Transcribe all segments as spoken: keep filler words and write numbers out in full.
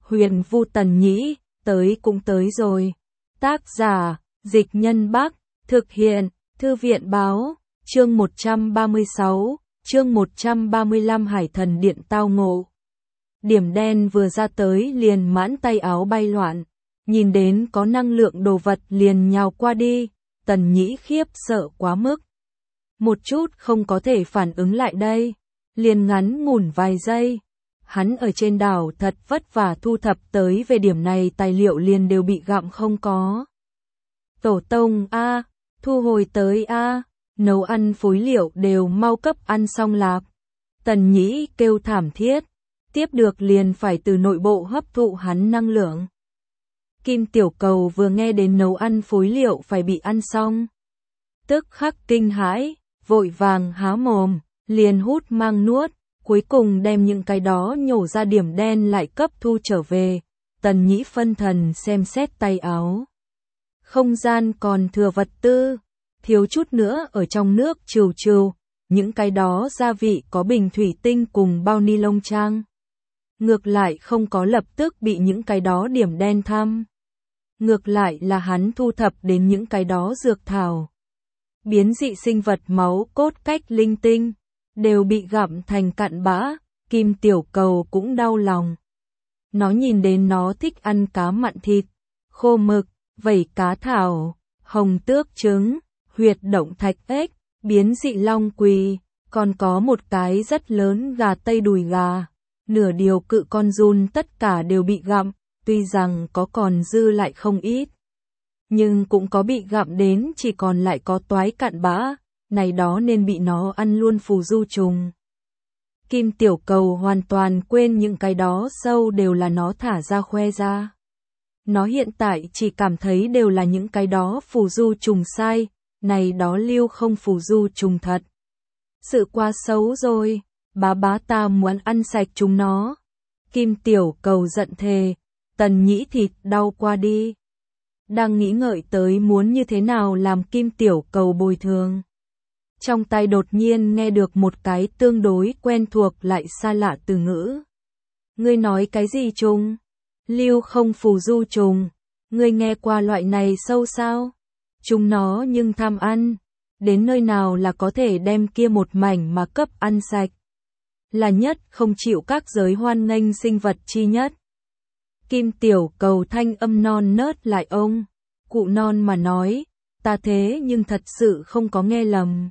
Huyền Vu Tần Nhĩ, tới cũng tới rồi. Tác giả, Dịch Nhân Bắc, thực hiện, Thư viện Báo, chương một trăm ba mươi sáu, chương một trăm ba mươi lăm Hải Thần Điện tao ngộ. Điểm đen vừa ra tới liền mãn tay áo bay loạn, nhìn đến có năng lượng đồ vật liền nhào qua đi, Tần Nhĩ khiếp sợ quá mức. Một chút không có thể phản ứng lại đây, liền ngắn ngủn vài giây. Hắn ở trên đảo thật vất vả thu thập tới về điểm này tài liệu liền đều bị gặm không có. Tổ tông a, thu hồi tới a, nấu ăn phối liệu đều mau cấp ăn xong lạc. Tần Nhĩ kêu thảm thiết, tiếp được liền phải từ nội bộ hấp thụ hắn năng lượng. Kim Tiểu Cầu vừa nghe đến nấu ăn phối liệu phải bị ăn xong, tức khắc kinh hãi, vội vàng há mồm, liền hút mang nuốt, cuối cùng đem những cái đó nhổ ra điểm đen lại cấp thu trở về. Tần Nhĩ phân thần xem xét tay áo. Không gian còn thừa vật tư, thiếu chút nữa ở trong nước trừu trừu, những cái đó gia vị có bình thủy tinh cùng bao ni lông trang. Ngược lại không có lập tức bị những cái đó điểm đen thăm. Ngược lại là hắn thu thập đến những cái đó dược thảo. Biến dị sinh vật máu cốt cách linh tinh, đều bị gặm thành cặn bã, Kim Tiểu Cầu cũng đau lòng. Nó nhìn đến nó thích ăn cá mặn thịt, khô mực, vảy cá thảo, hồng tước trứng, huyệt động thạch ếch, biến dị long quỳ, còn có một cái rất lớn gà tây đùi gà, nửa điều cự con giun tất cả đều bị gặm, tuy rằng có còn dư lại không ít, nhưng cũng có bị gặm đến chỉ còn lại có toái cặn bã, này đó nên bị nó ăn luôn phù du trùng. Kim Tiểu Cầu hoàn toàn quên những cái đó sâu đều là nó thả ra khoe ra. Nó hiện tại chỉ cảm thấy đều là những cái đó phù du trùng sai, này đó lưu không phù du trùng thật. Sự quá xấu rồi, bá bá ta muốn ăn sạch chúng nó. Kim Tiểu Cầu giận thề, Tần Nhĩ thịt đau qua đi. Đang nghĩ ngợi tới muốn như thế nào làm Kim Tiểu Cầu bồi thường. Trong tay đột nhiên nghe được một cái tương đối quen thuộc lại xa lạ từ ngữ. Ngươi nói cái gì trùng? Lưu không phù du trùng. Ngươi nghe qua loại này sâu sao? Chúng nó nhưng tham ăn. Đến nơi nào là có thể đem kia một mảnh mà cấp ăn sạch. Là nhất không chịu các giới hoan nghênh sinh vật chi nhất. Kim Tiểu Cầu thanh âm non nớt lại ông. Cụ non mà nói, ta thế nhưng thật sự không có nghe lầm.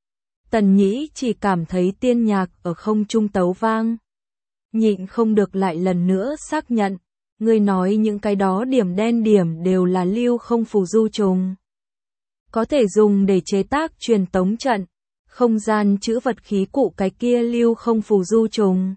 Tần Nhĩ chỉ cảm thấy tiên nhạc ở không trung tấu vang. Nhịn không được lại lần nữa xác nhận, ngươi nói những cái đó điểm đen điểm đều là lưu không phù du trùng. Có thể dùng để chế tác truyền tống trận, không gian trữ vật khí cụ cái kia lưu không phù du trùng.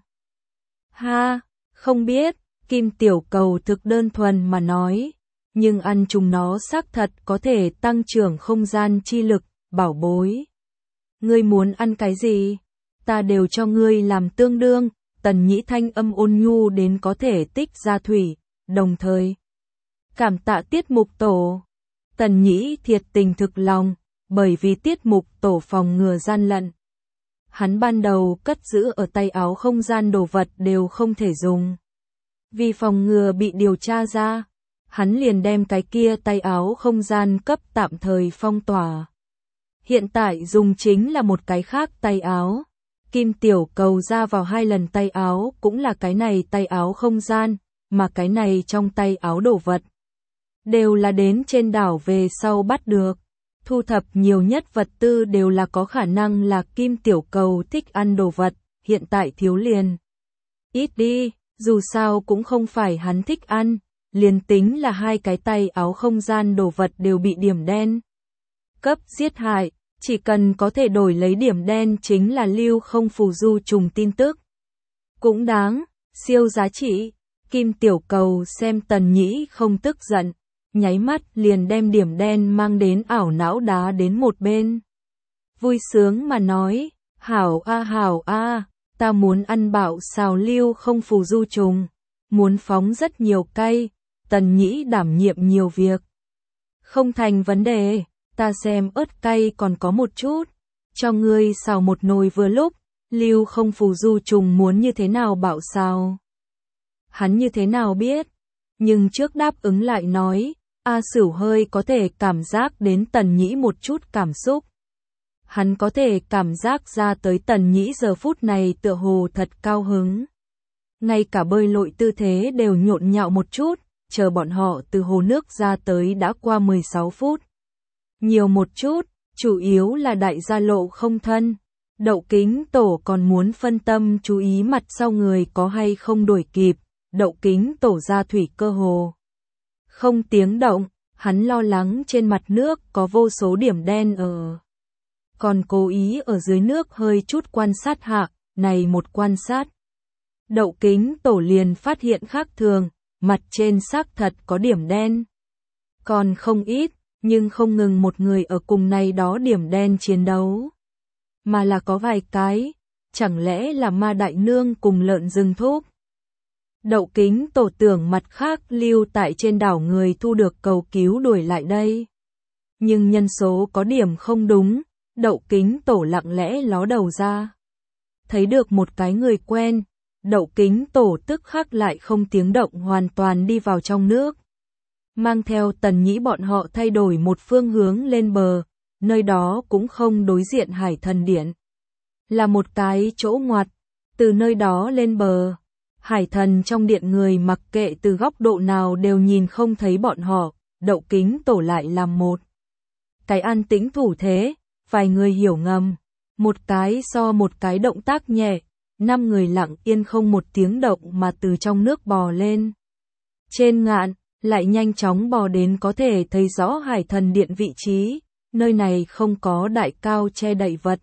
Ha, không biết, Kim Tiểu Cầu thực đơn thuần mà nói, nhưng ăn chúng nó xác thật có thể tăng trưởng không gian chi lực, bảo bối. Ngươi muốn ăn cái gì? Ta đều cho ngươi làm tương đương. Tần Nhĩ thanh âm ôn nhu đến có thể tích ra thủy, đồng thời cảm tạ Tiết Mục Tổ. Tần Nhĩ thiệt tình thực lòng, bởi vì Tiết Mục Tổ phòng ngừa gian lận. Hắn ban đầu cất giữ ở tay áo không gian đồ vật đều không thể dùng. Vì phòng ngừa bị điều tra ra, hắn liền đem cái kia tay áo không gian cấp tạm thời phong tỏa. Hiện tại dùng chính là một cái khác tay áo. Kim Tiểu Cầu ra vào hai lần tay áo cũng là cái này tay áo không gian, mà cái này trong tay áo đồ vật. Đều là đến trên đảo về sau bắt được. Thu thập nhiều nhất vật tư đều là có khả năng là Kim Tiểu Cầu thích ăn đồ vật, hiện tại thiếu liền. Ít đi, dù sao cũng không phải hắn thích ăn, liền tính là hai cái tay áo không gian đồ vật đều bị điểm đen. Cấp giết hại, chỉ cần có thể đổi lấy điểm đen chính là lưu không phù du trùng tin tức. Cũng đáng, siêu giá trị. Kim Tiểu Cầu xem Tần Nhĩ không tức giận, nháy mắt liền đem điểm đen mang đến ảo não đá đến một bên. Vui sướng mà nói, hảo a hảo a, ta muốn ăn bạo xào lưu không phù du trùng, muốn phóng rất nhiều cay, Tần Nhĩ đảm nhiệm nhiều việc. Không thành vấn đề. Ta xem ớt cay còn có một chút, cho ngươi xào một nồi vừa lúc, lưu không phù du trùng muốn như thế nào bạo xào. Hắn như thế nào biết? Nhưng trước đáp ứng lại nói, A Sửu hơi có thể cảm giác đến Tần Nhĩ một chút cảm xúc. Hắn có thể cảm giác ra tới Tần Nhĩ giờ phút này tựa hồ thật cao hứng. Ngay cả bơi lội tư thế đều nhộn nhạo một chút, chờ bọn họ từ hồ nước ra tới đã qua mười sáu phút. Nhiều một chút, chủ yếu là đại gia lộ không thân. Đậu Kính Tổ còn muốn phân tâm chú ý mặt sau người có hay không đuổi kịp, Đậu Kính Tổ ra thủy cơ hồ. Không tiếng động, hắn lo lắng trên mặt nước có vô số điểm đen ở. Còn cố ý ở dưới nước hơi chút quan sát hạ, này một quan sát. Đậu Kính Tổ liền phát hiện khác thường, mặt trên xác thật có điểm đen. Còn không ít, nhưng không ngừng một người ở cùng này đó điểm đen chiến đấu. Mà là có vài cái, chẳng lẽ là ma đại nương cùng lợn rừng thúc. Đậu Kính Tổ tưởng mặt khác lưu tại trên đảo người thu được cầu cứu đuổi lại đây. Nhưng nhân số có điểm không đúng, Đậu Kính Tổ lặng lẽ ló đầu ra. Thấy được một cái người quen, Đậu Kính Tổ tức khắc lại không tiếng động hoàn toàn đi vào trong nước. Mang theo Tần Nhĩ bọn họ thay đổi một phương hướng lên bờ, nơi đó cũng không đối diện Hải Thần Điện. Là một cái chỗ ngoặt, từ nơi đó lên bờ. Hải Thần trong điện người mặc kệ từ góc độ nào đều nhìn không thấy bọn họ, Đậu Kính Tổ lại làm một cái an tĩnh thủ thế, vài người hiểu ngầm, một cái so một cái động tác nhẹ, năm người lặng yên không một tiếng động mà từ trong nước bò lên. Trên ngạn, lại nhanh chóng bò đến có thể thấy rõ Hải Thần Điện vị trí, nơi này không có đại cao che đậy vật.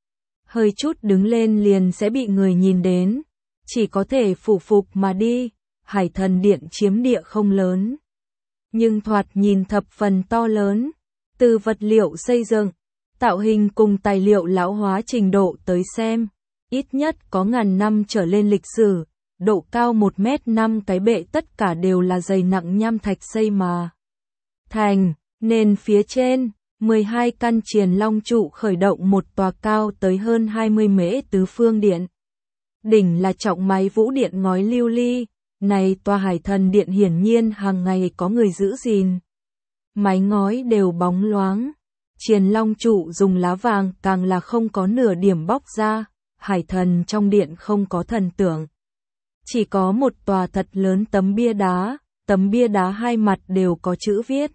Hơi chút đứng lên liền sẽ bị người nhìn đến, chỉ có thể phủ phục mà đi, Hải Thần Điện chiếm địa không lớn. Nhưng thoạt nhìn thập phần to lớn, từ vật liệu xây dựng, tạo hình cùng tài liệu lão hóa trình độ tới xem, ít nhất có ngàn năm trở lên lịch sử, độ cao một mét năm cái bệ tất cả đều là dày nặng nham thạch xây mà. Thành, nền phía trên, mười hai căn triền long trụ khởi động một tòa cao tới hơn hai mươi mễ tứ phương điện. Đỉnh là trọng máy vũ điện ngói lưu ly, này tòa Hải Thần Điện hiển nhiên hàng ngày có người giữ gìn. Mái ngói đều bóng loáng, triền long trụ dùng lá vàng càng là không có nửa điểm bóc ra, Hải Thần trong điện không có thần tượng. Chỉ có một tòa thật lớn tấm bia đá, tấm bia đá hai mặt đều có chữ viết.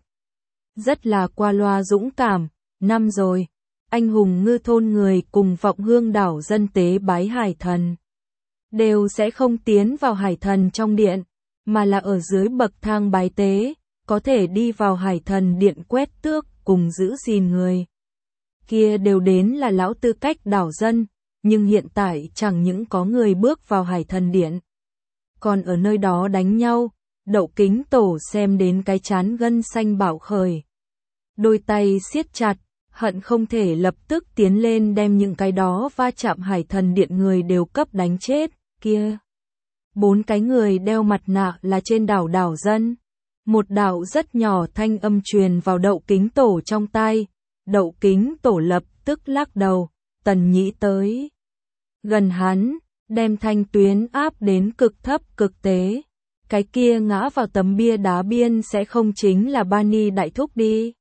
Rất là qua loa dũng cảm, năm rồi, anh hùng ngư thôn người cùng vọng hương đảo dân tế bái Hải Thần. Đều sẽ không tiến vào Hải Thần trong điện, mà là ở dưới bậc thang bái tế, có thể đi vào Hải Thần Điện quét tước cùng giữ gìn người. Kia đều đến là lão tư cách đảo dân, nhưng hiện tại chẳng những có người bước vào Hải Thần Điện. Còn ở nơi đó đánh nhau, Đậu Kính Tổ xem đến cái chán gân xanh bạo khởi. Đôi tay siết chặt, hận không thể lập tức tiến lên đem những cái đó va chạm Hải Thần Điện người đều cấp đánh chết, kia. Bốn cái người đeo mặt nạ là trên đảo đảo dân. Một đạo rất nhỏ thanh âm truyền vào Đậu Kính Tổ trong tai. Đậu Kính Tổ lập tức lắc đầu, Tần Nhĩ tới. Gần hắn, đem thanh tuyến áp đến cực thấp cực tế. Cái kia ngã vào tấm bia đá biên sẽ không chính là Bani đại thúc đi.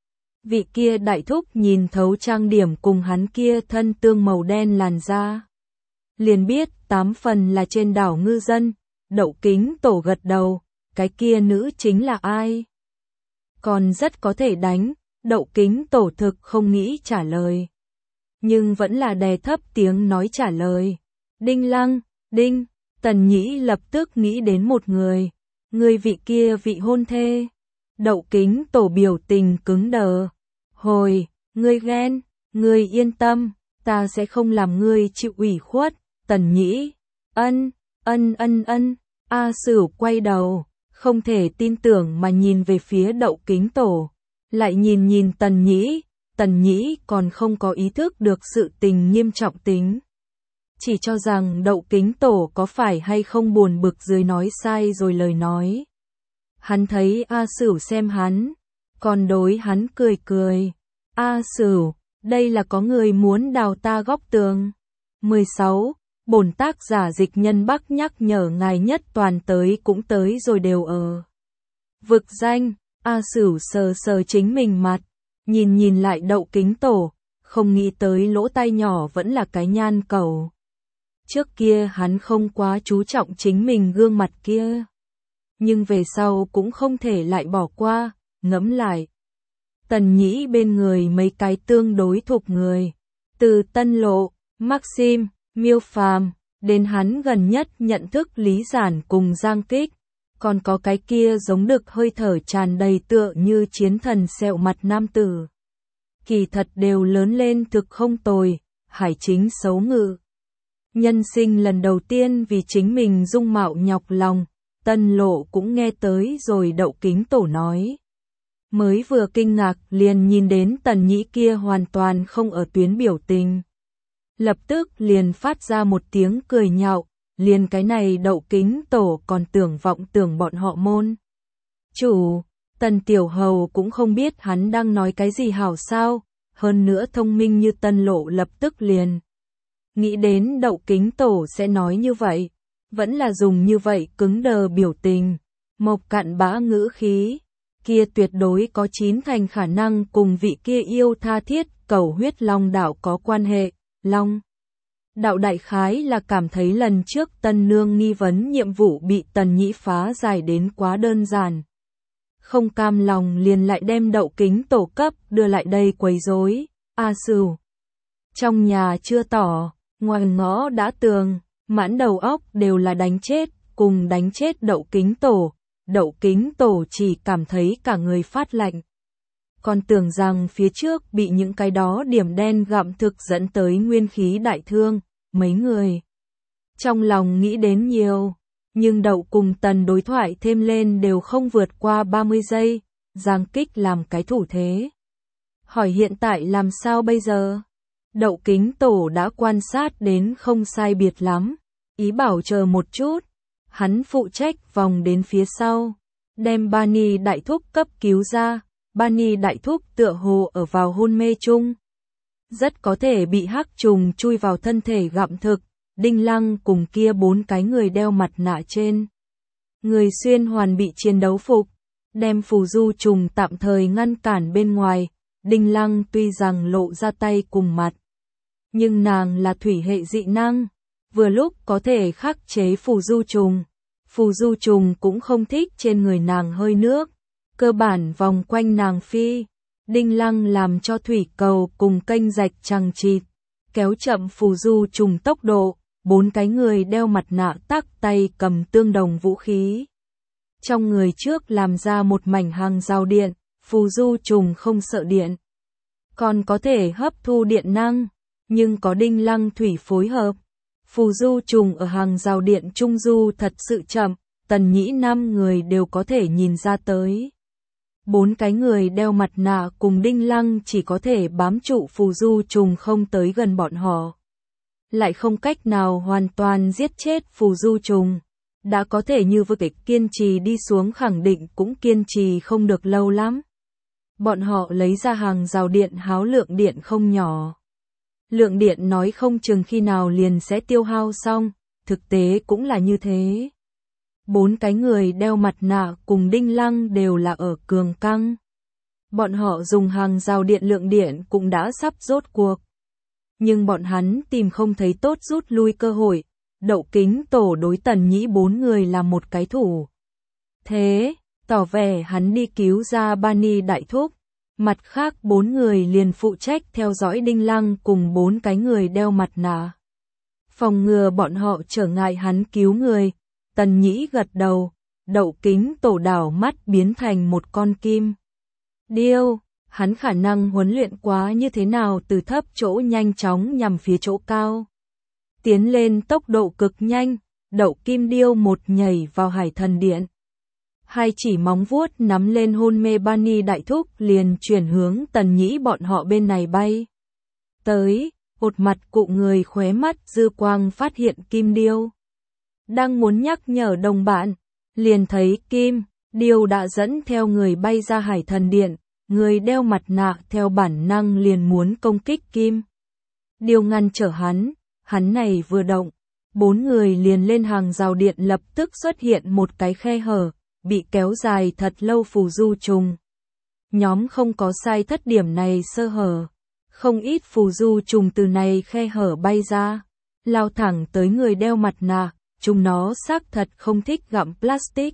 Vị kia đại thúc nhìn thấu trang điểm cùng hắn kia thân tương màu đen làn da. Liền biết tám phần là trên đảo ngư dân, Đậu Kính Tổ gật đầu, cái kia nữ chính là ai? Còn rất có thể đánh, Đậu Kính Tổ thực không nghĩ trả lời. Nhưng vẫn là đè thấp tiếng nói trả lời. Đinh Lăng, Đinh, Tần Nhĩ lập tức nghĩ đến một người, người vị kia vị hôn thê. Đậu Kính Tổ biểu tình cứng đờ. Hồi, ngươi ghen, ngươi yên tâm, ta sẽ không làm ngươi chịu ủy khuất. Tần Nhĩ, ân, ân ân ân, A Sửu quay đầu, không thể tin tưởng mà nhìn về phía Đậu Kính Tổ, lại nhìn nhìn Tần Nhĩ, Tần Nhĩ còn không có ý thức được sự tình nghiêm trọng tính. Chỉ cho rằng Đậu Kính Tổ có phải hay không buồn bực dưới nói sai rồi lời nói. Hắn thấy A Sửu xem hắn, còn đối hắn cười cười. A Sửu, đây là có người muốn đào ta góc tường. mười sáu. bổn tác giả Dịch Nhân Bắc nhắc nhở ngài nhất toàn tới cũng tới rồi đều ở vực danh. A Sửu sờ sờ chính mình mặt, nhìn nhìn lại Đậu Kính Tổ, không nghĩ tới lỗ tai nhỏ vẫn là cái nhan cầu. Trước kia hắn không quá chú trọng chính mình gương mặt kia, nhưng về sau cũng không thể lại bỏ qua, ngẫm lại. Tần Nhĩ bên người mấy cái tương đối thuộc người, từ Tân Lộ, Maxim, Miêu Phàm, đến hắn gần nhất nhận thức Lý Giản cùng Giang Kích, còn có cái kia giống đực hơi thở tràn đầy tựa như chiến thần sẹo mặt nam tử. Kỳ thật đều lớn lên thực không tồi, Hải Chính xấu ngự. Nhân sinh lần đầu tiên vì chính mình dung mạo nhọc lòng, Tân Lộ cũng nghe tới rồi Đậu Kính Tổ nói. Mới vừa kinh ngạc liền nhìn đến Tần Nhĩ kia hoàn toàn không ở tuyến biểu tình. Lập tức liền phát ra một tiếng cười nhạo, liền cái này Đậu Kính Tổ còn tưởng vọng tưởng bọn họ môn. Chủ, Tần Tiểu Hầu cũng không biết hắn đang nói cái gì hảo sao, hơn nữa thông minh như Tân Lộ lập tức liền. Nghĩ đến Đậu Kính Tổ sẽ nói như vậy, vẫn là dùng như vậy cứng đờ biểu tình, mộc cạn bã ngữ khí, kia tuyệt đối có chín thành khả năng cùng vị kia yêu tha thiết cầu huyết long đạo có quan hệ. Long đạo đại khái là cảm thấy lần trước Tân Nương nghi vấn nhiệm vụ bị Tần Nhĩ phá giải đến quá đơn giản. Không cam lòng liền lại đem Đậu Kính Tổ cấp đưa lại đây quấy rối. A Sửu trong nhà chưa tỏ, ngoài ngõ đã tường, mãn đầu óc đều là đánh chết, cùng đánh chết Đậu Kính Tổ. Đậu Kính Tổ chỉ cảm thấy cả người phát lạnh. Còn tưởng rằng phía trước bị những cái đó điểm đen gặm thực dẫn tới nguyên khí đại thương, mấy người. Trong lòng nghĩ đến nhiều, nhưng Đậu cùng Tần đối thoại thêm lên đều không vượt qua ba mươi giây, Giang Kích làm cái thủ thế. Hỏi hiện tại làm sao bây giờ? Đậu Kính Tổ đã quan sát đến không sai biệt lắm, ý bảo chờ một chút. Hắn phụ trách vòng đến phía sau, đem Bani đại thúc cấp cứu ra. Bani đại thúc tựa hồ ở vào hôn mê chung, rất có thể bị hắc trùng chui vào thân thể gặm thực. Đinh Lăng cùng kia bốn cái người đeo mặt nạ trên người xuyên hoàn bị chiến đấu phục, đem phù du trùng tạm thời ngăn cản bên ngoài. Đinh Lăng tuy rằng lộ ra tay cùng mặt, nhưng nàng là thủy hệ dị năng, vừa lúc có thể khắc chế phù du trùng. Phù du trùng cũng không thích trên người nàng hơi nước, cơ bản vòng quanh nàng phi. Đinh Lăng làm cho thủy cầu cùng kênh rạch chằng chịt, kéo chậm phù du trùng tốc độ. Bốn cái người đeo mặt nạ tắc tay cầm tương đồng vũ khí. Trong người trước làm ra một mảnh hàng rào điện, phù du trùng không sợ điện, còn có thể hấp thu điện năng, nhưng có Đinh Lăng thủy phối hợp. Phù du trùng ở hàng rào điện trung du thật sự chậm, Tần Nhĩ năm người đều có thể nhìn ra tới. Bốn cái người đeo mặt nạ cùng Đinh Lăng chỉ có thể bám trụ phù du trùng không tới gần bọn họ. Lại không cách nào hoàn toàn giết chết phù du trùng. Đã có thể như vừa kịch kiên trì đi xuống khẳng định cũng kiên trì không được lâu lắm. Bọn họ lấy ra hàng rào điện háo lượng điện không nhỏ. Lượng điện nói không chừng khi nào liền sẽ tiêu hao xong, thực tế cũng là như thế. Bốn cái người đeo mặt nạ cùng Đinh Lăng đều là ở cường căng. Bọn họ dùng hàng rào điện lượng điện cũng đã sắp rốt cuộc. Nhưng bọn hắn tìm không thấy tốt rút lui cơ hội. Đậu Kính Tổ đối Tần Nhĩ bốn người là một cái thủ thế, tỏ vẻ hắn đi cứu ra Bani đại thúc. Mặt khác bốn người liền phụ trách theo dõi Đinh Lăng cùng bốn cái người đeo mặt nạ, phòng ngừa bọn họ trở ngại hắn cứu người. Tần Nhĩ gật đầu. Đậu Kính Tổ đảo mắt biến thành một con kim điêu. Hắn khả năng huấn luyện quá như thế nào từ thấp chỗ nhanh chóng nhằm phía chỗ cao, tiến lên tốc độ cực nhanh. Đậu kim điêu một nhảy vào hải thần điện, hai chỉ móng vuốt nắm lên hôn mê Bani đại thúc liền chuyển hướng Tần Nhĩ bọn họ bên này bay tới. Một mặt cụ người khóe mắt dư quang phát hiện kim điêu đang muốn nhắc nhở đồng bạn, liền thấy kim điêu đã dẫn theo người bay ra hải thần điện. Người đeo mặt nạ theo bản năng liền muốn công kích kim điêu ngăn trở hắn. Hắn này vừa động, Bốn người liền lên hàng rào điện lập tức xuất hiện một cái khe hở, bị kéo dài thật lâu phù du trùng. Nhóm không có sai thất điểm này sơ hở. Không ít phù du trùng từ này khe hở bay ra, lao thẳng tới người đeo mặt nạ, chúng nó xác thật không thích gặm plastic.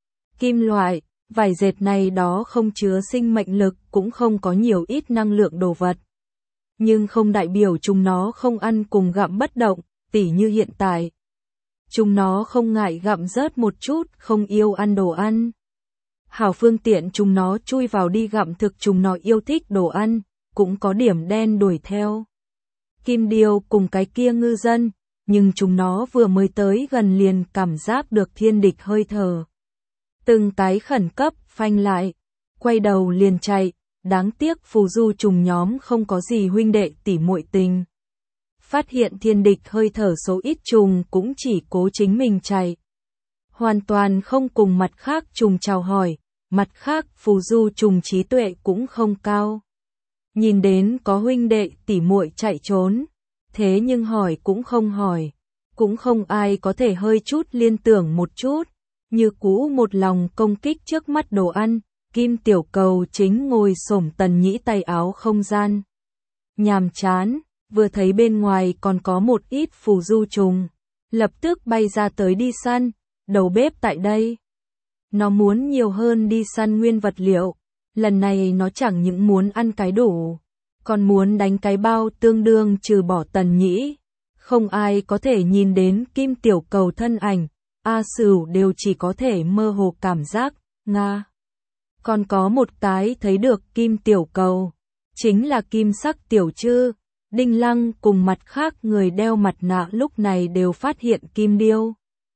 Kim loại, vải dệt này đó không chứa sinh mệnh lực, cũng không có nhiều ít năng lượng đồ vật. Nhưng không đại biểu chúng nó không ăn cùng gặm bất động, tỉ như hiện tại. Chúng nó không ngại gặm rớt một chút, không yêu ăn đồ ăn. Hảo phương tiện chúng nó chui vào đi gặm thực chúng nó yêu thích đồ ăn, cũng có điểm đen đuổi theo. Kim điêu cùng cái kia ngư dân, nhưng chúng nó vừa mới tới gần liền cảm giác được thiên địch hơi thở. Từng cái khẩn cấp, phanh lại, quay đầu liền chạy, đáng tiếc phù du trùng nhóm không có gì huynh đệ tỉ muội tình. Phát hiện thiên địch hơi thở số ít trùng cũng chỉ cố chính mình chạy. Hoàn toàn không cùng mặt khác trùng chào hỏi, mặt khác phù du trùng trí tuệ cũng không cao. Nhìn đến có huynh đệ tỉ muội chạy trốn, thế nhưng hỏi cũng không hỏi, cũng không ai có thể hơi chút liên tưởng một chút, như cũ một lòng công kích trước mắt đồ ăn, Kim Tiểu Cầu chính ngồi xổm Tần Nhĩ tay áo không gian. Nhàm chán, vừa thấy bên ngoài còn có một ít phù du trùng, lập tức bay ra tới đi săn, đầu bếp tại đây. Nó muốn nhiều hơn đi săn nguyên vật liệu, lần này nó chẳng những muốn ăn cái đủ, còn muốn đánh cái bao tương đương trừ bỏ Tần Nhĩ. Không ai có thể nhìn đến Kim Tiểu Cầu thân ảnh, A Sửu đều chỉ có thể mơ hồ cảm giác, nga. Còn có một cái thấy được Kim Tiểu Cầu, chính là Kim Sắc Tiểu Trư, Đinh Lăng cùng mặt khác người đeo mặt nạ lúc này đều phát hiện Kim Điêu.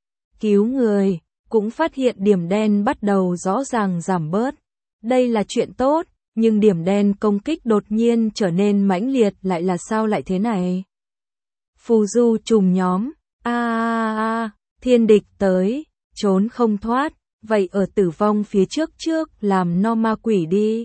Cứu người, cũng phát hiện điểm đen bắt đầu rõ ràng giảm bớt. Đây là chuyện tốt, nhưng điểm đen công kích đột nhiên trở nên mãnh liệt lại là sao lại thế này? Phù du trùng nhóm, a a a, thiên địch tới, trốn không thoát, vậy ở tử vong phía trước trước làm no ma quỷ đi.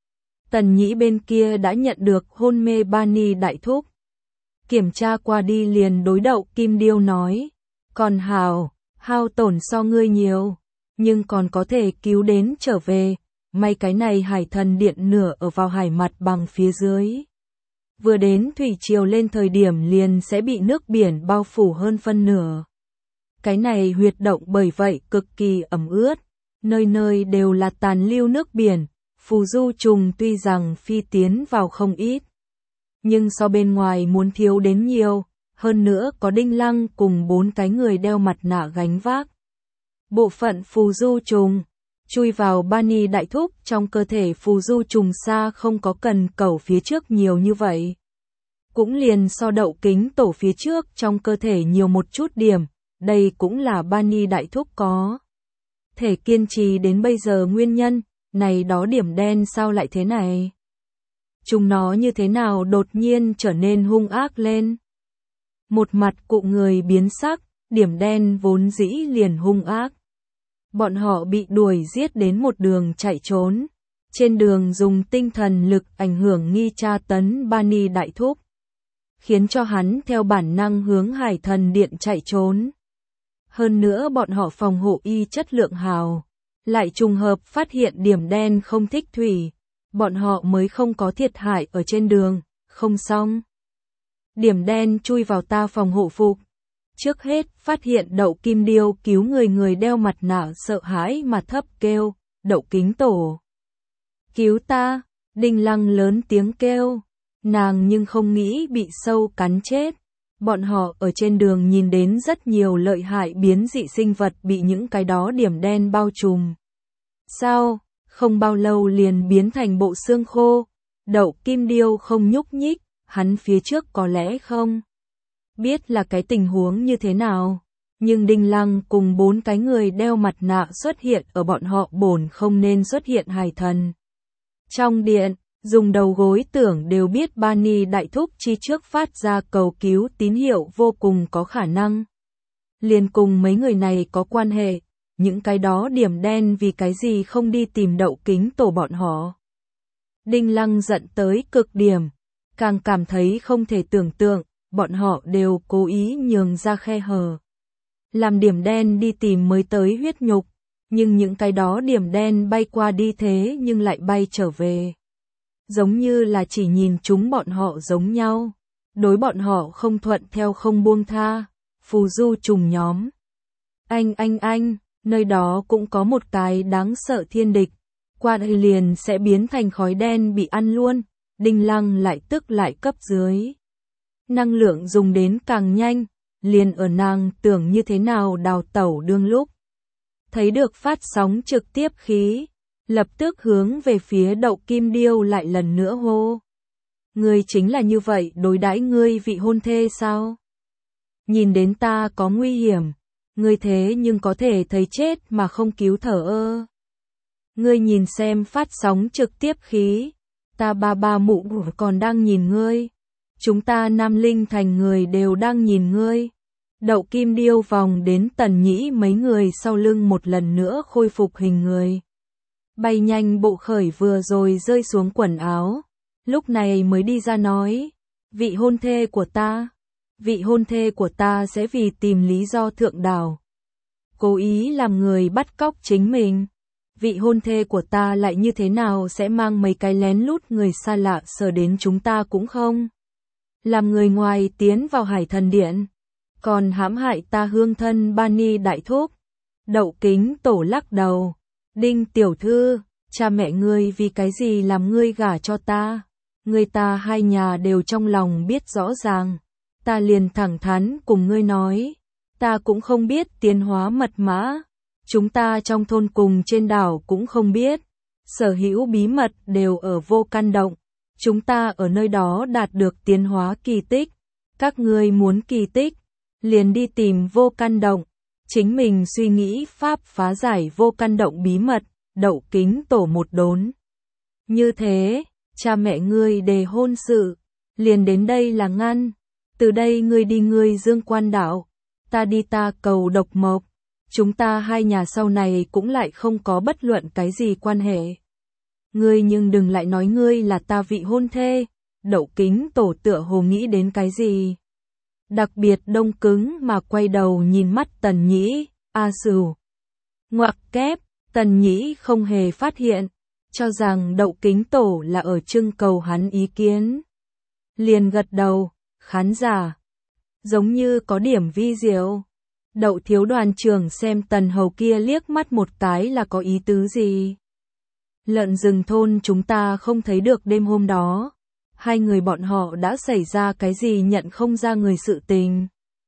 Tần Nhĩ bên kia đã nhận được hôn mê Bani đại thúc. Kiểm tra qua đi liền đối đậu Kim Điêu nói, còn hào, hao tổn so ngươi nhiều, nhưng còn có thể cứu đến trở về, may cái này hải thần điện nửa ở vào hải mặt bằng phía dưới. Vừa đến thủy triều lên thời điểm liền sẽ bị nước biển bao phủ hơn phân nửa. Cái này huyệt động bởi vậy cực kỳ ẩm ướt, nơi nơi đều là tàn lưu nước biển, phù du trùng tuy rằng phi tiến vào không ít, nhưng so bên ngoài muốn thiếu đến nhiều, hơn nữa có Đinh Lăng cùng bốn cái người đeo mặt nạ gánh vác. Bộ phận phù du trùng chui vào Bani đại thúc trong cơ thể phù du trùng xa không có cần cầu phía trước nhiều như vậy. Cũng liền so đậu kính tổ phía trước trong cơ thể nhiều một chút điểm, đây cũng là Bani đại thúc có thể kiên trì đến bây giờ nguyên nhân, này đó điểm đen sao lại thế này? Chúng nó như thế nào đột nhiên trở nên hung ác lên? Một mặt cụ người biến sắc, điểm đen vốn dĩ liền hung ác. Bọn họ bị đuổi giết đến một đường chạy trốn, trên đường dùng tinh thần lực ảnh hưởng nghi tra tấn Bani đại thúc, khiến cho hắn theo bản năng hướng hải thần điện chạy trốn. Hơn nữa bọn họ phòng hộ y chất lượng hào, lại trùng hợp phát hiện điểm đen không thích thủy, bọn họ mới không có thiệt hại ở trên đường, không xong. Điểm đen chui vào ta phòng hộ phục. Trước hết, phát hiện đậu Kim Điêu cứu người người đeo mặt nạ sợ hãi mà thấp kêu, đậu kính tổ. Cứu ta, Đinh Lăng lớn tiếng kêu, nàng nhưng không nghĩ bị sâu cắn chết. Bọn họ ở trên đường nhìn đến rất nhiều lợi hại biến dị sinh vật bị những cái đó điểm đen bao trùm. Sao, không bao lâu liền biến thành bộ xương khô, đậu Kim Điêu không nhúc nhích, hắn phía trước có lẽ không biết là cái tình huống như thế nào, nhưng Đinh Lăng cùng bốn cái người đeo mặt nạ xuất hiện ở bọn họ bổn không nên xuất hiện hải thần. Trong điện, dùng đầu gối tưởng đều biết Bani đại thúc chi trước phát ra cầu cứu tín hiệu vô cùng có khả năng. Liền cùng mấy người này có quan hệ, những cái đó điểm đen vì cái gì không đi tìm đậu kính tổ bọn họ. Đinh Lăng giận tới cực điểm, càng cảm thấy không thể tưởng tượng, bọn họ đều cố ý nhường ra khe hở. Làm điểm đen đi tìm mới tới huyết nhục, nhưng những cái đó điểm đen bay qua đi thế nhưng lại bay trở về. Giống như là chỉ nhìn chúng bọn họ giống nhau, đối bọn họ không thuận theo không buông tha, phù du trùng nhóm. Anh anh anh, nơi đó cũng có một cái đáng sợ thiên địch, qua đây liền sẽ biến thành khói đen bị ăn luôn, Đinh Lăng lại tức lại cấp dưới. Năng lượng dùng đến càng nhanh, liền ở nàng tưởng như thế nào đào tẩu đương lúc. Thấy được phát sóng trực tiếp khí, lập tức hướng về phía Đậu Kim Điêu lại lần nữa hô. Ngươi chính là như vậy đối đãi ngươi vị hôn thê sao? Nhìn đến ta có nguy hiểm, ngươi thế nhưng có thể thấy chết mà không cứu thở ơ. Ngươi nhìn xem phát sóng trực tiếp khí, ta ba ba mụ còn đang nhìn ngươi. Chúng ta Nam Linh thành người đều đang nhìn ngươi. Đậu Kim Điêu vòng đến Tần Nhĩ mấy người sau lưng một lần nữa khôi phục hình người. Bay nhanh bộ khởi vừa rồi rơi xuống quần áo. Lúc này mới đi ra nói. Vị hôn thê của ta. Vị hôn thê của ta sẽ vì tìm lý do thượng đảo. Cố ý làm người bắt cóc chính mình. Vị hôn thê của ta lại như thế nào sẽ mang mấy cái lén lút người xa lạ sờ đến chúng ta cũng không. Làm người ngoài tiến vào Hải Thần Điện. Còn hãm hại ta hương thân Bani đại thúc. Đậu Kính Tổ lắc đầu. Đinh tiểu thư, cha mẹ ngươi vì cái gì làm ngươi gả cho ta? Ngươi ta hai nhà đều trong lòng biết rõ ràng. Ta liền thẳng thắn cùng ngươi nói. Ta cũng không biết tiến hóa mật mã. Chúng ta trong thôn cùng trên đảo cũng không biết. Sở hữu bí mật đều ở Vô Căn Động. Chúng ta ở nơi đó đạt được tiến hóa kỳ tích. Các ngươi muốn kỳ tích, liền đi tìm Vô Căn Động. Chính mình suy nghĩ pháp phá giải Vô Căn Động bí mật, Đậu Kính Tổ một đốn. Như thế, cha mẹ ngươi đề hôn sự, liền đến đây là ngăn. Từ đây ngươi đi ngươi Dương Quan Đảo, ta đi ta Cầu Độc Mộc. Chúng ta hai nhà sau này cũng lại không có bất luận cái gì quan hệ. Ngươi nhưng đừng lại nói ngươi là ta vị hôn thê. Đậu Kính Tổ tựa hồ nghĩ đến cái gì. Đặc biệt đông cứng mà quay đầu nhìn mắt Tần Nhĩ, a sửu. Ngoặc kép, Tần Nhĩ không hề phát hiện, cho rằng Đậu Kính Tổ là ở trưng cầu hắn ý kiến. Liền gật đầu, khán giả. Giống như có điểm vi diệu. Đậu thiếu đoàn trưởng xem Tần Hầu kia liếc mắt một cái là có ý tứ gì. Lợn rừng thôn chúng ta không thấy được đêm hôm đó. Hai người bọn họ đã xảy ra cái gì nhận không ra người sự tình.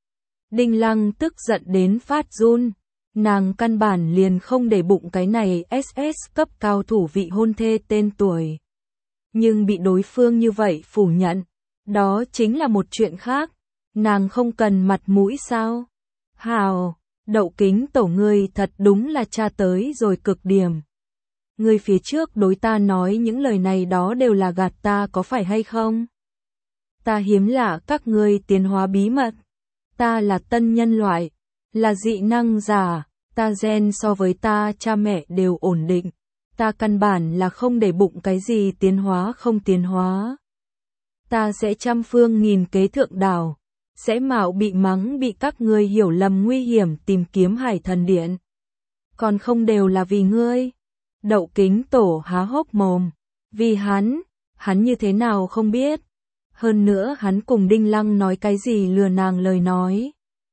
Đinh Lăng tức giận đến phát run. Nàng căn bản liền không để bụng cái này ét ét cấp cao thủ vị hôn thê tên tuổi. Nhưng bị đối phương như vậy phủ nhận. Đó chính là một chuyện khác. Nàng không cần mặt mũi sao? Hào, Đậu Kính Tổ ngươi thật đúng là tra tới rồi cực điểm. Ngươi phía trước đối ta nói những lời này đó đều là gạt ta có phải hay không? Ta hiếm lạ các ngươi tiến hóa bí mật. Ta là tân nhân loại, là dị năng giả, ta gen so với ta cha mẹ đều ổn định. Ta căn bản là không để bụng cái gì tiến hóa không tiến hóa. Ta sẽ trăm phương nghìn kế thượng đảo, sẽ mạo bị mắng bị các ngươi hiểu lầm nguy hiểm tìm kiếm Hải Thần Điện. Còn không đều là vì ngươi. Đậu Kính Tổ há hốc mồm. Vì hắn, hắn như thế nào không biết. Hơn nữa hắn cùng Đinh Lăng nói cái gì lừa nàng lời nói.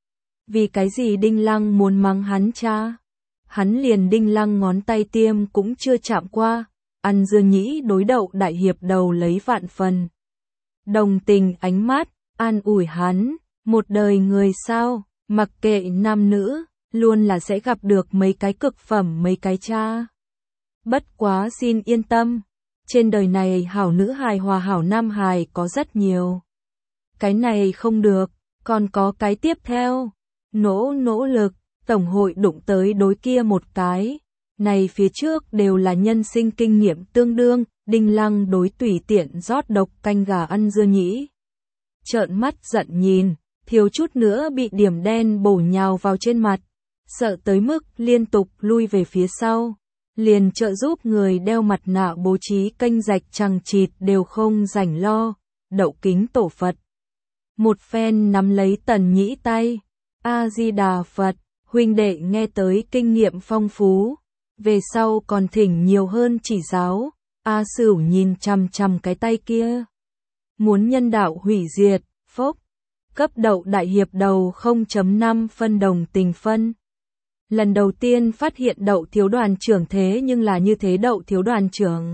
Vì cái gì Đinh Lăng muốn mắng hắn cha. Hắn liền Đinh Lăng ngón tay tiêm cũng chưa chạm qua. Ăn dưa nhĩ đối Đậu đại hiệp đầu lấy vạn phần. Đồng tình ánh mắt, an ủi hắn. Một đời người sao, mặc kệ nam nữ, luôn là sẽ gặp được mấy cái cực phẩm mấy cái cha. Bất quá xin yên tâm, trên đời này hảo nữ hài hòa hảo nam hài có rất nhiều. Cái này không được, còn có cái tiếp theo. Nỗ nỗ lực, tổng hội đụng tới đối kia một cái. Này phía trước đều là nhân sinh kinh nghiệm tương đương, Đinh Lăng đối tùy tiện rót độc canh gà ăn dưa nhĩ. Trợn mắt giận nhìn, thiếu chút nữa bị điểm đen bổ nhào vào trên mặt. Sợ tới mức liên tục lui về phía sau. Liền trợ giúp người đeo mặt nạ bố trí kênh rạch chằng chịt đều không rảnh lo. Đậu Kính Tổ Phật. một phen nắm lấy Tần Nhĩ tay. A-di-đà Phật, huynh đệ nghe tới kinh nghiệm phong phú, về sau còn thỉnh nhiều hơn chỉ giáo. A Sửu nhìn chằm chằm cái tay kia. Muốn nhân đạo hủy diệt, phốc. Cấp đậu đại hiệp đầu không chấm năm phân đồng tình phân. Lần đầu tiên phát hiện Đậu thiếu đoàn trưởng thế nhưng là như thế Đậu thiếu đoàn trưởng.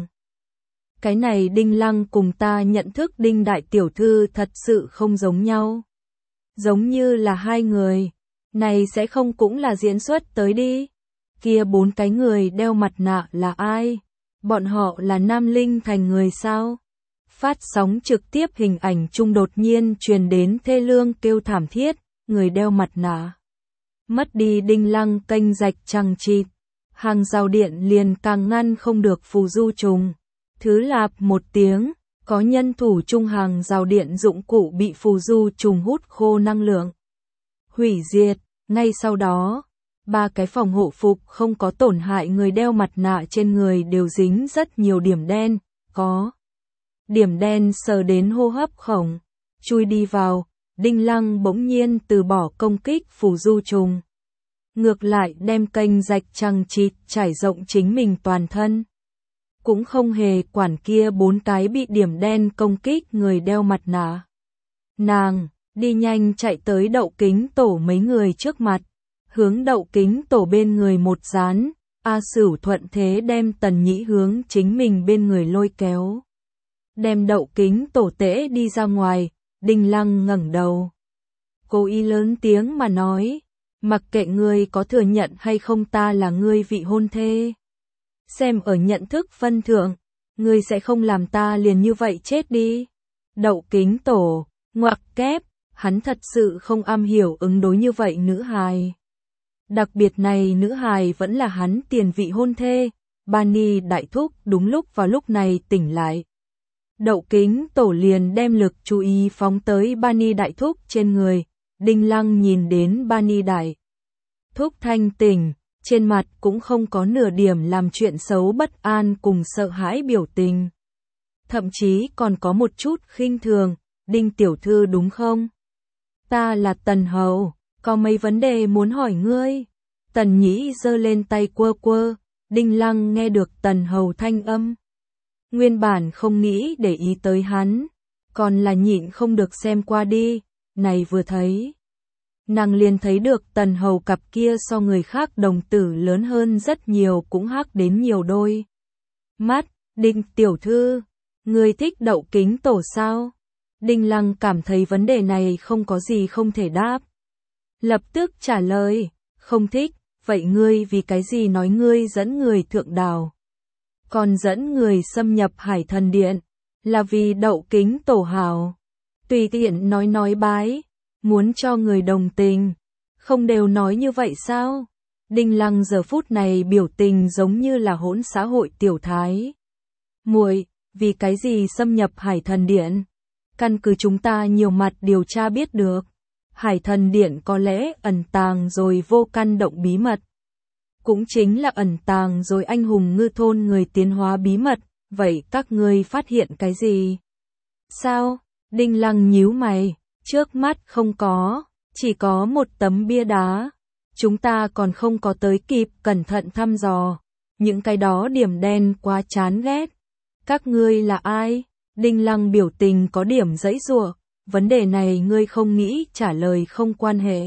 Cái này Đinh Lăng cùng ta nhận thức Đinh đại tiểu thư thật sự không giống nhau. Giống như là hai người. Này sẽ không cũng là diễn xuất tới đi. Kia bốn cái người đeo mặt nạ là ai? Bọn họ là Nam Linh Thành người sao? Phát sóng trực tiếp hình ảnh chung đột nhiên truyền đến thê lương kêu thảm thiết, người đeo mặt nạ. Mất đi Đinh Lăng kênh rạch chằng chịt, hàng rào điện liền càng ngăn không được phù du trùng. Thứ lạp một tiếng, có nhân thủ trung hàng rào điện dụng cụ bị phù du trùng hút khô năng lượng. Hủy diệt, ngay sau đó, ba cái phòng hộ phục không có tổn hại người đeo mặt nạ trên người đều dính rất nhiều điểm đen, có. Điểm đen sờ đến hô hấp khổng, chui đi vào, Đinh Lăng bỗng nhiên từ bỏ công kích phù du trùng. Ngược lại đem kênh rạch chằng chịt trải rộng chính mình toàn thân. Cũng không hề quản kia bốn cái bị điểm đen công kích người đeo mặt nạ. Nàng, đi nhanh chạy tới Đậu Kính Tổ mấy người trước mặt, hướng Đậu Kính Tổ bên người một dán, A Sửu thuận thế đem Tần Nhĩ hướng chính mình bên người lôi kéo. Đem Đậu Kính Tổ tễ đi ra ngoài, Đinh Lăng ngẩng đầu. Cố ý lớn tiếng mà nói, mặc kệ ngươi có thừa nhận hay không ta là ngươi vị hôn thê. Xem ở nhận thức phân thượng, ngươi sẽ không làm ta liền như vậy chết đi. Đậu Kính Tổ, ngoặc kép, hắn thật sự không am hiểu ứng đối như vậy nữ hài. Đặc biệt này nữ hài vẫn là hắn tiền vị hôn thê, Bani đại thúc đúng lúc vào lúc này tỉnh lại. Đậu Kính Tổ liền đem lực chú ý phóng tới Bani đại thúc trên người, Đinh Lăng nhìn đến Bani đại thúc thanh tỉnh, trên mặt cũng không có nửa điểm làm chuyện xấu bất an cùng sợ hãi biểu tình. Thậm chí còn có một chút khinh thường, Đinh tiểu thư đúng không? Ta là Tần Hầu, có mấy vấn đề muốn hỏi ngươi. Tần Nhĩ giơ lên tay quơ quơ, Đinh Lăng nghe được Tần Hầu thanh âm. Nguyên bản không nghĩ để ý tới hắn, còn là nhịn không được xem qua đi, này vừa thấy. Nàng liền thấy được Tần Hầu cặp kia so người khác đồng tử lớn hơn rất nhiều cũng hắc đến nhiều đôi. Mắt, Đinh tiểu thư, ngươi thích Đậu Kính Tổ sao? Đinh Lăng cảm thấy vấn đề này không có gì không thể đáp. Lập tức trả lời, không thích, vậy ngươi vì cái gì nói ngươi dẫn người thượng đảo? Còn dẫn người xâm nhập Hải Thần Điện, là vì Đậu Kính Tổ hảo. Tùy tiện nói nói bái, muốn cho người đồng tình, không đều nói như vậy sao? Đinh Lăng giờ phút này biểu tình giống như là hỗn xã hội tiểu thái. Muội, vì cái gì xâm nhập Hải Thần Điện? Căn cứ chúng ta nhiều mặt điều tra biết được, Hải Thần Điện có lẽ ẩn tàng rồi vô căn động bí mật. Cũng chính là ẩn tàng rồi anh hùng ngư thôn người tiến hóa bí mật, vậy các ngươi phát hiện cái gì? Sao? Đinh Lăng nhíu mày, trước mắt không có, chỉ có một tấm bia đá. Chúng ta còn không có tới kịp cẩn thận thăm dò, những cái đó điểm đen quá chán ghét. Các ngươi là ai? Đinh Lăng biểu tình có điểm giãy giụa, vấn đề này ngươi không nghĩ trả lời không quan hệ.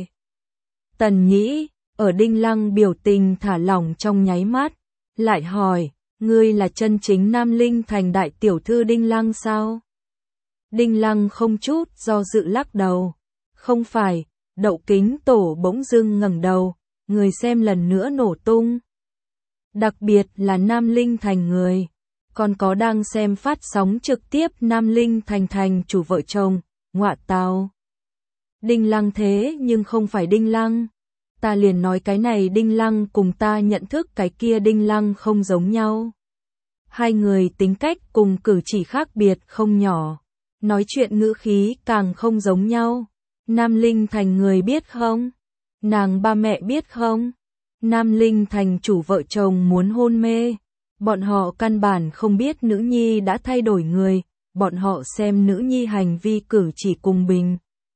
Tần Nhĩ, ở Đinh Lăng biểu tình thả lỏng trong nháy mắt, lại hỏi, ngươi là chân chính Nam Linh Thành đại tiểu thư Đinh Lăng sao? Đinh Lăng không chút do dự lắc đầu, không phải. Đậu Kính Tổ bỗng dưng ngẩng đầu, người xem lần nữa nổ tung. Đặc biệt là Nam Linh Thành người, còn có đang xem phát sóng trực tiếp Nam Linh Thành thành chủ vợ chồng, ngọa tào. Đinh Lăng thế nhưng không phải Đinh Lăng. Ta liền nói cái này Đinh Lăng cùng ta nhận thức cái kia Đinh Lăng không giống nhau. Hai người tính cách cùng cử chỉ khác biệt không nhỏ, nói chuyện ngữ khí càng không giống nhau. Nam Linh Thành người biết không? Nàng ba mẹ biết không? Nam Linh Thành chủ vợ chồng muốn hôn mê. Bọn họ căn bản không biết nữ nhi đã thay đổi người. Bọn họ xem nữ nhi hành vi cử chỉ cùng bình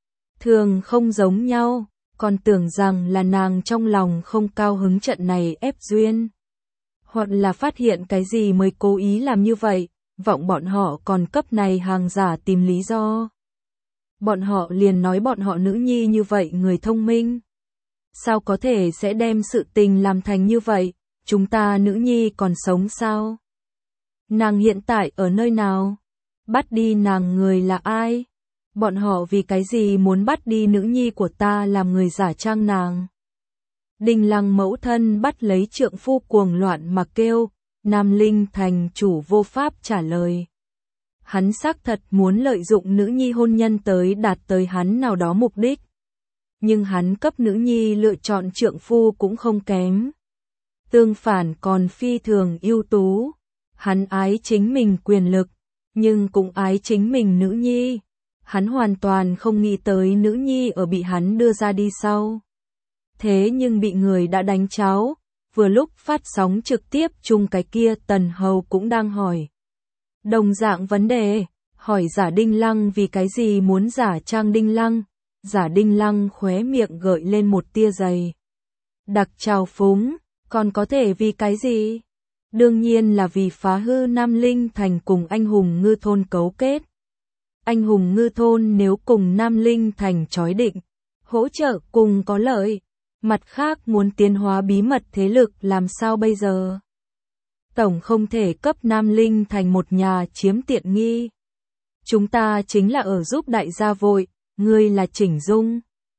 thường không giống nhau, còn tưởng rằng là nàng trong lòng không cao hứng trận này ép duyên. Hoặc là phát hiện cái gì mới cố ý làm như vậy, vọng bọn họ còn cấp này hàng giả tìm lý do. Bọn họ liền nói bọn họ nữ nhi như vậy người thông minh. Sao có thể sẽ đem sự tình làm thành như vậy, chúng ta nữ nhi còn sống sao? Nàng hiện tại ở nơi nào? Bắt đi nàng người là ai? Bọn họ vì cái gì muốn bắt đi nữ nhi của ta làm người giả trang nàng? Đinh Lăng mẫu thân bắt lấy trượng phu cuồng loạn mà kêu, Nam Linh thành chủ vô pháp trả lời. Hắn xác thật muốn lợi dụng nữ nhi hôn nhân tới đạt tới hắn nào đó mục đích. Nhưng hắn cấp nữ nhi lựa chọn trượng phu cũng không kém. Tương phản còn phi thường ưu tú. Hắn ái chính mình quyền lực, nhưng cũng ái chính mình nữ nhi. Hắn hoàn toàn không nghĩ tới nữ nhi ở bị hắn đưa ra đi sau. Thế nhưng bị người đã đánh cháo, vừa lúc phát sóng trực tiếp chung cái kia Tần Hầu cũng đang hỏi. Đồng dạng vấn đề, hỏi giả Đinh Lăng vì cái gì muốn giả trang Đinh Lăng, giả Đinh Lăng khóe miệng gợi lên một tia dày. Đặc trào phúng, còn có thể vì cái gì? Đương nhiên là vì phá hư Nam Linh thành cùng anh hùng ngư thôn cấu kết. Anh hùng ngư thôn nếu cùng Nam Linh thành chói định, hỗ trợ cùng có lợi, mặt khác muốn tiến hóa bí mật thế lực làm sao bây giờ? Tổng không thể cấp Nam Linh thành một nhà chiếm tiện nghi. Chúng ta chính là ở giúp đại gia vội, ngươi là chỉnh dung.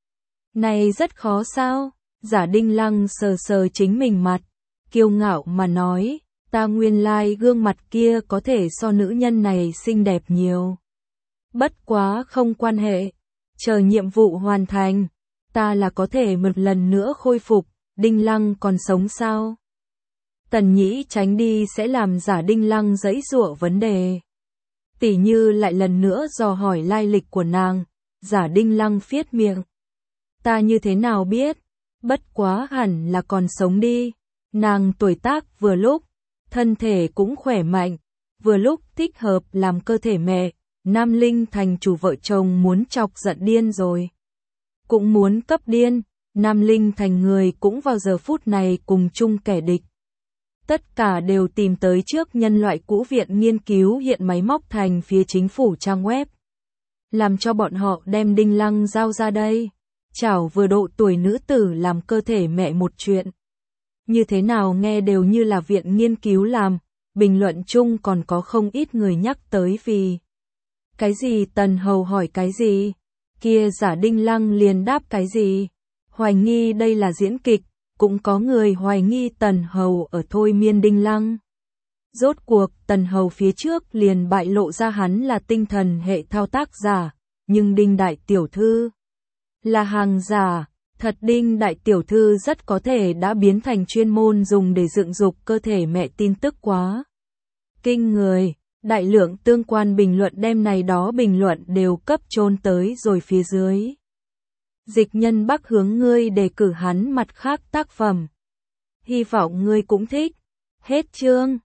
Này rất khó sao? Giả Đinh Lăng sờ sờ chính mình mặt, kiêu ngạo mà nói, ta nguyên lai gương mặt kia có thể so nữ nhân này xinh đẹp nhiều. Bất quá không quan hệ, chờ nhiệm vụ hoàn thành, ta là có thể một lần nữa khôi phục, Đinh Lăng còn sống sao? Tần Nhĩ tránh đi sẽ làm giả Đinh Lăng giãy giụa vấn đề. Tỉ như lại lần nữa dò hỏi lai lịch của nàng, giả Đinh Lăng phiết miệng. Ta như thế nào biết? Bất quá hẳn là còn sống đi. Nàng tuổi tác vừa lúc, thân thể cũng khỏe mạnh, vừa lúc thích hợp làm cơ thể mẹ. Nam Linh thành chủ vợ chồng muốn chọc giận điên rồi. Cũng muốn cấp điên, Nam Linh thành người cũng vào giờ phút này cùng chung kẻ địch. Tất cả đều tìm tới trước nhân loại cũ viện nghiên cứu hiện máy móc thành phía chính phủ trang web. Làm cho bọn họ đem Đinh Lăng giao ra đây. Chảo vừa độ tuổi nữ tử làm cơ thể mẹ một chuyện. Như thế nào nghe đều như là viện nghiên cứu làm, bình luận chung còn có không ít người nhắc tới vì. Cái gì Tần Hầu hỏi cái gì? Kia giả Đinh Lăng liền đáp cái gì? Hoài nghi đây là diễn kịch, cũng có người hoài nghi Tần Hầu ở thôi miên Đinh Lăng. Rốt cuộc Tần Hầu phía trước liền bại lộ ra hắn là tinh thần hệ thao tác giả, nhưng Đinh Đại Tiểu Thư là hàng giả. Thật Đinh Đại Tiểu Thư rất có thể đã biến thành chuyên môn dùng để dựng dục cơ thể mẹ tin tức quá kinh người. Đại lượng tương quan bình luận đem này đó bình luận đều cấp chôn tới rồi phía dưới. Dịch Nhân Bắc hướng ngươi đề cử hắn mặt khác tác phẩm. Hy vọng ngươi cũng thích. Hết chương.